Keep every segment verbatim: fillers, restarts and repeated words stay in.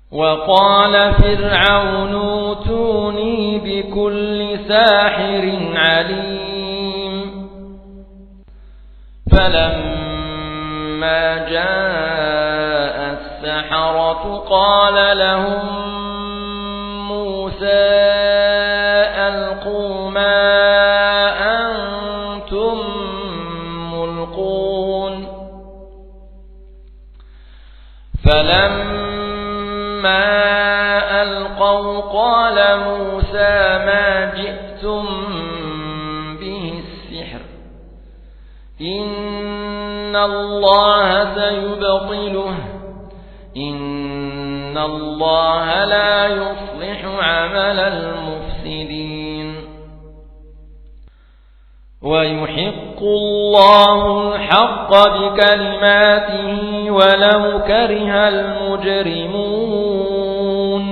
وقال فرعون ائتوني بكل ساحر عليم فلما جاء السحرة قال لهم موسى ألقوا ما أنتم ملقون فلما ألقوا قال موسى ما جئتم به السحر إن الله سيبطله إن الله لا يصلح عمل المفسدين ويحق الله الحق بكلماته ولو كره المجرمون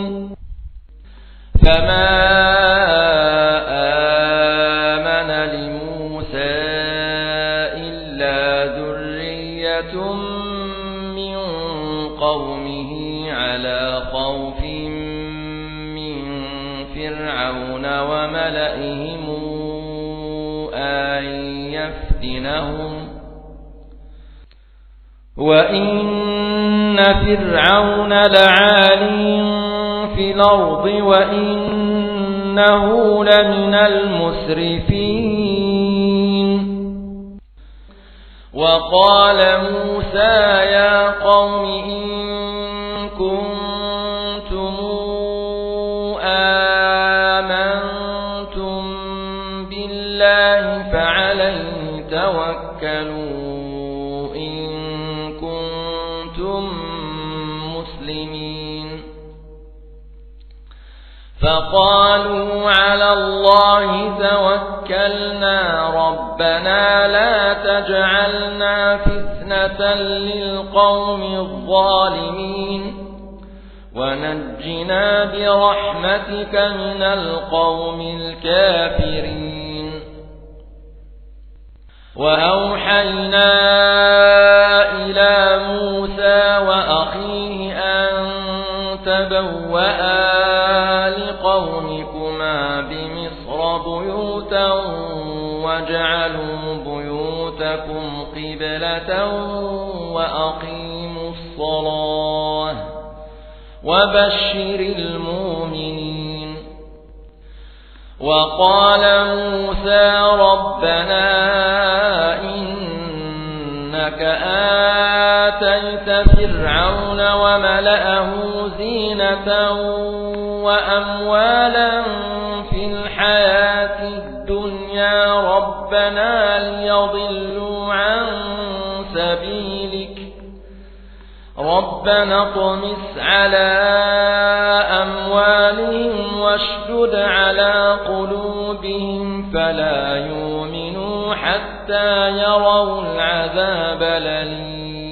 فما آمن لموسى إلا ذرية من قومه على خوف من فرعون وملئهم أن يفتنهم وإن فرعون لعال في الأرض وإنه لمن المسرفين وقال موسى يا قوم إن كنتم آمنتم بالله فعليه توكلوا إن كنتم مسلمين فقالوا على الله توكلنا ربنا لا تجعلنا فتنة للقوم الظالمين ونجنا برحمتك من القوم الكافرين وأوحينا إلى موسى وأخيه أن تبوأ لقومكما بمصر بيوتا واجعلوا بيوتكم قبلة وأقيموا الصلاة وبشر المؤمنين وقال موسى ربنا إنك آتيت فرعون وملأه زينة وأموالا في الحياة الدنيا ربنا ليضلوا عن سبيلك ربنا اطمس على أموالهم واشدد على قلوبهم فلا يؤمنوا حتى يروا العذاب الأليم